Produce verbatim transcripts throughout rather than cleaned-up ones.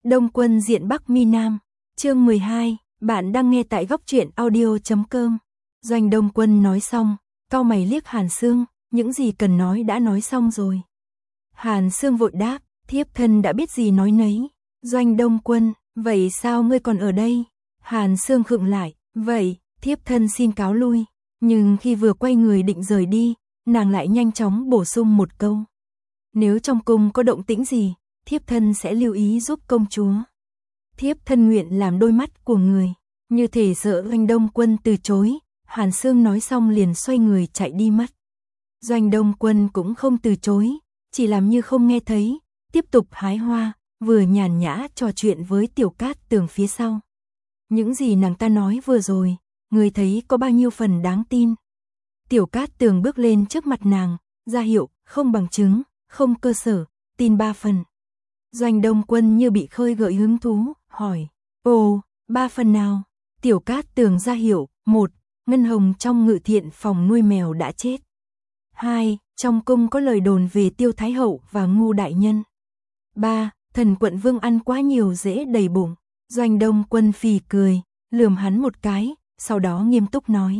Đông Quân diện Bắc Mi Nam, chương mười hai, bạn đang nghe tại góc truyện audio chấm com. Doanh Đông Quân nói xong, cau mày liếc Hàn Sương, những gì cần nói đã nói xong rồi. Hàn Sương vội đáp, thiếp thân đã biết gì nói nấy. Doanh Đông Quân, vậy sao ngươi còn ở đây? Hàn Sương khựng lại, vậy, thiếp thân xin cáo lui. Nhưng khi vừa quay người định rời đi, nàng lại nhanh chóng bổ sung một câu. Nếu trong cung có động tĩnh gì, thiếp thân sẽ lưu ý giúp công chúa. Thiếp thân nguyện làm đôi mắt của người. Như thể sợ Doanh Đông Quân từ chối, Hàn Sương nói xong liền xoay người chạy đi mất. Doanh Đông Quân cũng không từ chối, chỉ làm như không nghe thấy, tiếp tục hái hoa, vừa nhàn nhã trò chuyện với Tiểu Cát Tường phía sau. Những gì nàng ta nói vừa rồi, người thấy có bao nhiêu phần đáng tin. Tiểu Cát Tường bước lên trước mặt nàng, ra hiệu, không bằng chứng, không cơ sở, tin ba phần. Doanh Đông Quân như bị khơi gợi hứng thú, hỏi, ồ, ba phần nào? Tiểu Cát Tường ra hiệu, một, Ngân Hồng trong ngự thiện phòng nuôi mèo đã chết. Hai, trong cung có lời đồn về Tiêu Thái Hậu và Ngu Đại Nhân. Ba, Thần Quận Vương ăn quá nhiều dễ đầy bụng. Doanh Đông Quân phì cười, lườm hắn một cái, sau đó nghiêm túc nói.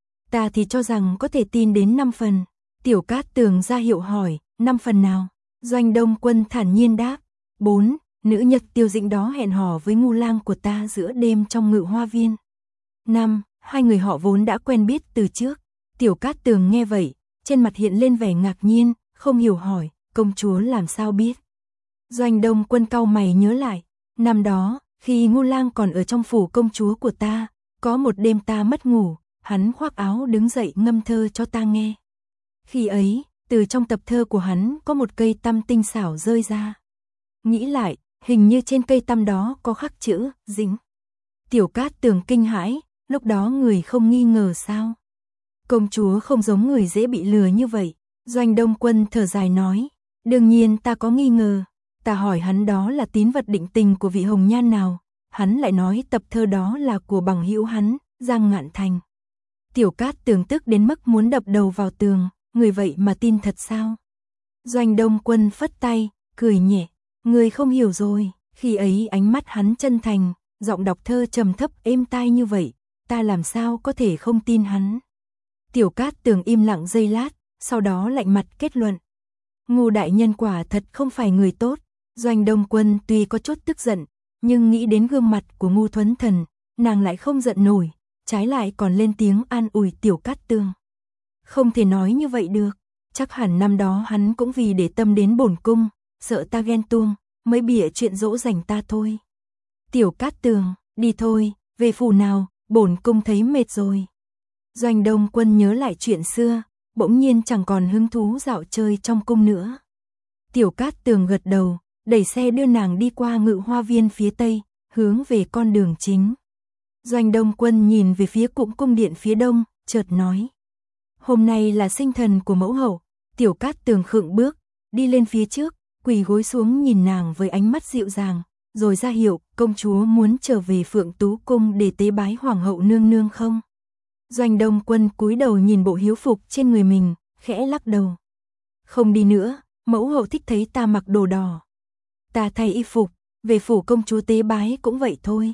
Ta thì cho rằng có thể tin đến năm phần. Tiểu Cát Tường ra hiệu hỏi, năm phần nào? Doanh Đông Quân thản nhiên đáp, bốn, nữ nhật Tiêu Dĩnh đó hẹn hò với ngu lang của ta giữa đêm trong ngự hoa viên. Năm, hai người họ vốn đã quen biết từ trước. Tiểu Cát Tường nghe vậy, trên mặt hiện lên vẻ ngạc nhiên, không hiểu hỏi, công chúa làm sao biết? Doanh Đông Quân cau mày nhớ lại, năm đó, khi ngu lang còn ở trong phủ công chúa của ta, có một đêm ta mất ngủ, hắn khoác áo đứng dậy ngâm thơ cho ta nghe. Khi ấy, từ trong tập thơ của hắn có một cây tăm tinh xảo rơi ra. Nghĩ lại, hình như trên cây tăm đó có khắc chữ, Dĩnh. Tiểu Cát Tường kinh hãi, lúc đó người không nghi ngờ sao? Công chúa không giống người dễ bị lừa như vậy. Doanh Đông Quân thở dài nói, đương nhiên ta có nghi ngờ. Ta hỏi hắn đó là tín vật định tình của vị hồng nhan nào, hắn lại nói tập thơ đó là của bằng hữu hắn, Giang Ngạn Thành. Tiểu Cát Tường tức đến mức muốn đập đầu vào tường, người vậy mà tin thật sao? Doanh Đông Quân phất tay, cười nhẹ, người không hiểu rồi, khi ấy ánh mắt hắn chân thành, giọng đọc thơ trầm thấp êm tai như vậy, ta làm sao có thể không tin hắn? Tiểu Cát Tường im lặng giây lát, sau đó lạnh mặt kết luận. Ngu đại nhân quả thật không phải người tốt. Doanh Đông Quân tuy có chút tức giận, nhưng nghĩ đến gương mặt của Ngu Thuấn Thần, nàng lại không giận nổi, trái lại còn lên tiếng an ủi Tiểu Cát Tường. Không thể nói như vậy được, chắc hẳn năm đó hắn cũng vì để tâm đến bổn cung, sợ ta ghen tuông, mới bịa chuyện dỗ dành ta thôi. Tiểu Cát Tường, đi thôi, về phủ nào, bổn cung thấy mệt rồi. Doanh Đông Quân nhớ lại chuyện xưa, bỗng nhiên chẳng còn hứng thú dạo chơi trong cung nữa. Tiểu Cát Tường gật đầu, đẩy xe đưa nàng đi qua ngự hoa viên phía tây, hướng về con đường chính. Doanh Đông Quân nhìn về phía cụm cung điện phía đông, chợt nói. Hôm nay là sinh thần của mẫu hậu. Tiểu Cát Tường khựng bước, đi lên phía trước, quỳ gối xuống nhìn nàng với ánh mắt dịu dàng, rồi ra hiệu, công chúa muốn trở về Phượng Tú Cung để tế bái hoàng hậu nương nương không? Doanh Đông Quân cúi đầu nhìn bộ hiếu phục trên người mình, khẽ lắc đầu. Không đi nữa, mẫu hậu thích thấy ta mặc đồ đỏ. Ta thay y phục, về phủ công chúa tế bái cũng vậy thôi.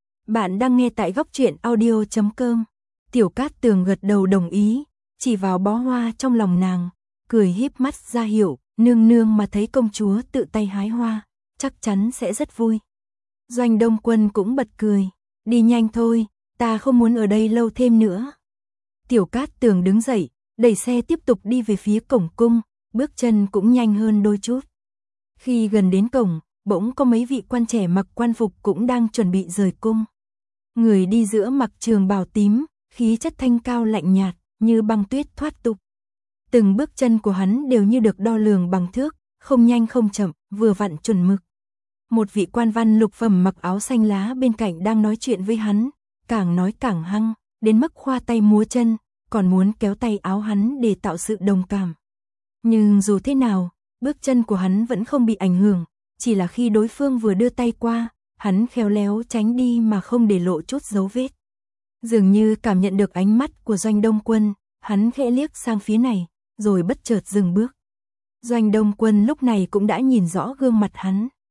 Bạn đang nghe tại góc truyện audio chấm com. Tiểu Cát Tường gật đầu đồng ý, chỉ vào bó hoa trong lòng nàng, cười híp mắt ra hiệu, nương nương mà thấy công chúa tự tay hái hoa, chắc chắn sẽ rất vui. Doanh Đông Quân cũng bật cười, đi nhanh thôi, ta không muốn ở đây lâu thêm nữa. Tiểu Cát Tường đứng dậy, đẩy xe tiếp tục đi về phía cổng cung, bước chân cũng nhanh hơn đôi chút. Khi gần đến cổng, bỗng có mấy vị quan trẻ mặc quan phục cũng đang chuẩn bị rời cung. Người đi giữa mặc trường bào tím, khí chất thanh cao lạnh nhạt, như băng tuyết thoát tục. Từng bước chân của hắn đều như được đo lường bằng thước, không nhanh không chậm, vừa vặn chuẩn mực. Một vị quan văn lục phẩm mặc áo xanh lá bên cạnh đang nói chuyện với hắn, càng nói càng hăng, đến mức khoa tay múa chân, còn muốn kéo tay áo hắn để tạo sự đồng cảm. Nhưng dù thế nào, bước chân của hắn vẫn không bị ảnh hưởng, chỉ là khi đối phương vừa đưa tay qua, hắn khéo léo tránh đi mà không để lộ chút dấu vết. Dường như cảm nhận được ánh mắt của Doanh Đông Quân, hắn khẽ liếc sang phía này, rồi bất chợt dừng bước. Doanh Đông Quân lúc này cũng đã nhìn rõ gương mặt hắn.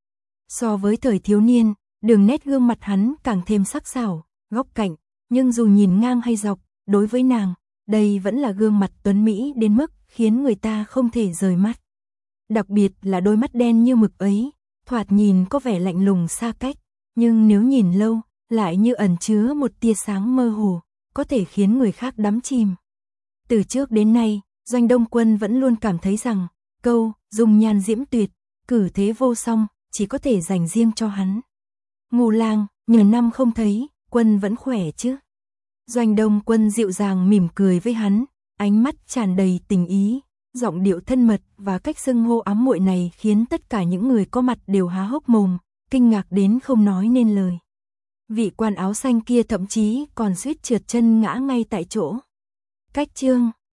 So với thời thiếu niên, đường nét gương mặt hắn càng thêm sắc sảo, góc cạnh, nhưng dù nhìn ngang hay dọc, đối với nàng, đây vẫn là gương mặt tuấn mỹ đến mức khiến người ta không thể rời mắt. Đặc biệt là đôi mắt đen như mực ấy, thoạt nhìn có vẻ lạnh lùng xa cách, nhưng nếu nhìn lâu, lại như ẩn chứa một tia sáng mơ hồ, có thể khiến người khác đắm chìm. Từ trước đến nay, Doanh Đông Quân vẫn luôn cảm thấy rằng, câu, dùng nhan diễm tuyệt, cử thế vô song, chỉ có thể dành riêng cho hắn. Ngô Lang, nhiều năm không thấy, Quân vẫn khỏe chứ? Doanh Đông Quân dịu dàng mỉm cười với hắn, ánh mắt tràn đầy tình ý, giọng điệu thân mật và cách xưng hô ám muội này khiến tất cả những người có mặt đều há hốc mồm, kinh ngạc đến không nói nên lời. Vị quan áo xanh kia thậm chí còn suýt trượt chân ngã ngay tại chỗ. Cách chương